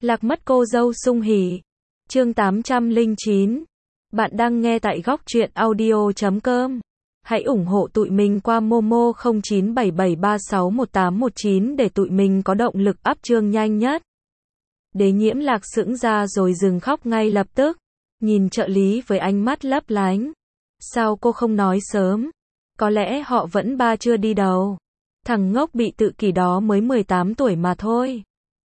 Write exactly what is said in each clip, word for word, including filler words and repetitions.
Lạc mất cô dâu sung hỉ. Chương tám trăm lẻ chín. Bạn đang nghe tại góc truyện audio chấm com. Hãy ủng hộ tụi mình qua Momo không chín bảy bảy ba sáu một tám một chín để tụi mình có động lực up chương nhanh nhất. Đế Nhiễm Lạc sững ra rồi dừng khóc ngay lập tức, nhìn trợ lý với ánh mắt lấp lánh. Sao cô không nói sớm? Có lẽ họ vẫn ba chưa đi đâu. Thằng ngốc bị tự kỷ đó mới mười tám tuổi mà thôi.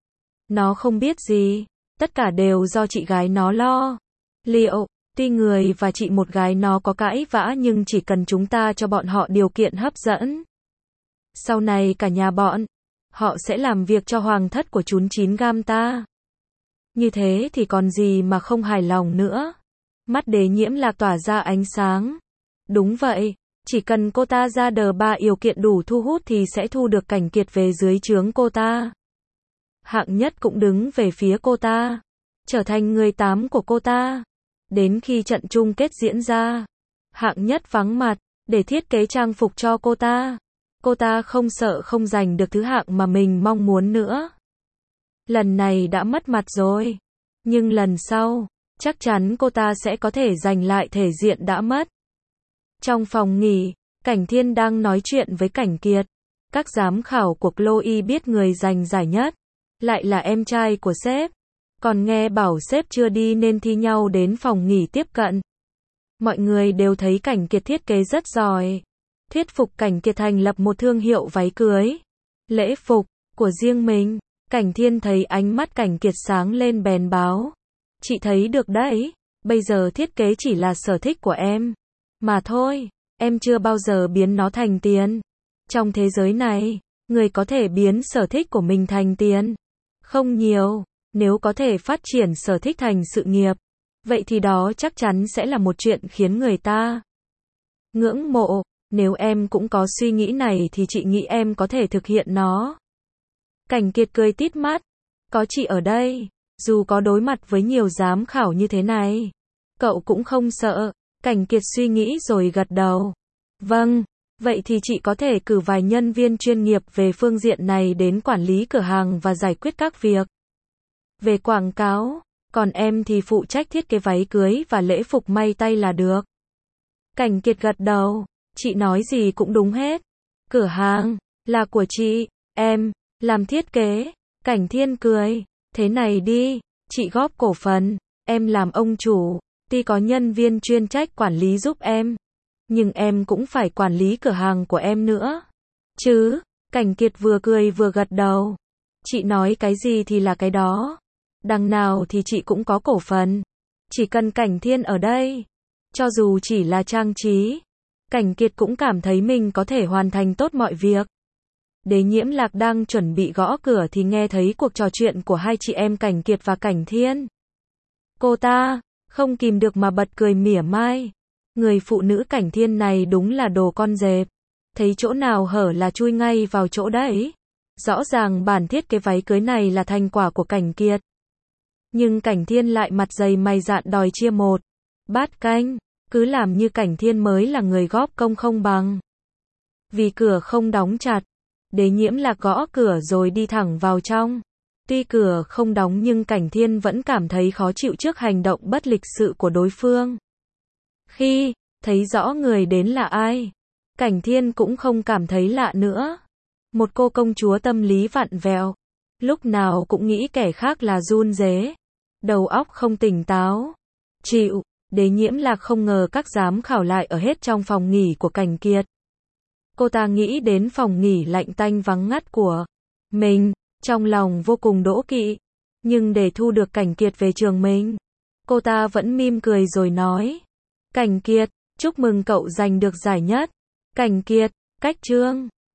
Nó không biết gì, tất cả đều do chị gái nó lo. Liệu, tuy người và chị một gái nó có cãi vã nhưng chỉ cần chúng ta cho bọn họ điều kiện hấp dẫn. Sau này cả nhà bọn, họ sẽ làm việc cho hoàng thất của chúng chín gam ta. Như thế thì còn gì mà không hài lòng nữa. Mắt Đế Nhiễm Lạc tỏa ra ánh sáng. Đúng vậy, chỉ cần cô ta ra đờ ba điều kiện đủ thu hút thì sẽ thu được Cảnh Kiệt về dưới trướng cô ta. Hạng Nhất cũng đứng về phía cô ta, trở thành người tám của cô ta. Đến khi trận chung kết diễn ra, Hạng Nhất vắng mặt, để thiết kế trang phục cho cô ta. Cô ta không sợ không giành được thứ hạng mà mình mong muốn nữa. Lần này đã mất mặt rồi, nhưng lần sau, chắc chắn cô ta sẽ có thể giành lại thể diện đã mất. Trong phòng nghỉ, Cảnh Thiên đang nói chuyện với Cảnh Kiệt. Các giám khảo của Chloe biết người giành giải nhất lại là em trai của sếp, còn nghe bảo sếp chưa đi nên thi nhau đến phòng nghỉ tiếp cận. Mọi người đều thấy Cảnh Kiệt thiết kế rất giỏi, thuyết phục Cảnh Kiệt thành lập một thương hiệu váy cưới, lễ phục của riêng mình. Cảnh Thiên thấy ánh mắt Cảnh Kiệt sáng lên bèn báo, chị thấy được đấy, bây giờ thiết kế chỉ là sở thích của em mà thôi, em chưa bao giờ biến nó thành tiền. Trong thế giới này, người có thể biến sở thích của mình thành tiền không nhiều. Nếu có thể phát triển sở thích thành sự nghiệp, vậy thì đó chắc chắn sẽ là một chuyện khiến người ta ngưỡng mộ. Nếu em cũng có suy nghĩ này thì chị nghĩ em có thể thực hiện nó. Cảnh Kiệt cười tít mắt, có chị ở đây, dù có đối mặt với nhiều giám khảo như thế này, cậu cũng không sợ. Cảnh Kiệt suy nghĩ rồi gật đầu. Vâng, vậy thì chị có thể cử vài nhân viên chuyên nghiệp về phương diện này đến quản lý cửa hàng và giải quyết các việc về quảng cáo, còn em thì phụ trách thiết kế váy cưới và lễ phục may tay là được. Cảnh Kiệt gật đầu, chị nói gì cũng đúng hết. Cửa hàng là của chị, em làm thiết kế. Cảnh Thiên cười, thế này đi, chị góp cổ phần, em làm ông chủ, tuy có nhân viên chuyên trách quản lý giúp em, nhưng em cũng phải quản lý cửa hàng của em nữa. Chứ, Cảnh Kiệt vừa cười vừa gật đầu. Chị nói cái gì thì là cái đó. Đằng nào thì chị cũng có cổ phần. Chỉ cần Cảnh Thiên ở đây, cho dù chỉ là trang trí, Cảnh Kiệt cũng cảm thấy mình có thể hoàn thành tốt mọi việc. Đế Nhiễm Lạc đang chuẩn bị gõ cửa thì nghe thấy cuộc trò chuyện của hai chị em Cảnh Kiệt và Cảnh Thiên. Cô ta không kìm được mà bật cười mỉa mai. Người phụ nữ Cảnh Thiên này đúng là đồ con dẹp. Thấy chỗ nào hở là chui ngay vào chỗ đấy. Rõ ràng bản thiết kế váy cưới này là thành quả của Cảnh Kiệt. Nhưng Cảnh Thiên lại mặt dày mày dạn đòi chia một bát canh, cứ làm như Cảnh Thiên mới là người góp công không bằng. Vì cửa không đóng chặt, Đế Nhiễm Lạc gõ cửa rồi đi thẳng vào trong. Tuy cửa không đóng nhưng Cảnh Thiên vẫn cảm thấy khó chịu trước hành động bất lịch sự của đối phương. Khi thấy rõ người đến là ai, Cảnh Thiên cũng không cảm thấy lạ nữa. Một cô công chúa tâm lý vặn vẹo, lúc nào cũng nghĩ kẻ khác là run rế, đầu óc không tỉnh táo. Chịu, Đế Nhiễm Lạc không ngờ các giám khảo lại ở hết trong phòng nghỉ của Cảnh Kiệt. Cô ta nghĩ đến phòng nghỉ lạnh tanh vắng ngắt của mình, trong lòng vô cùng đố kỵ. Nhưng để thu được Cảnh Kiệt về trường mình, cô ta vẫn mỉm cười rồi nói. Cảnh Kiệt, chúc mừng cậu giành được giải nhất. Cảnh Kiệt, cách chương.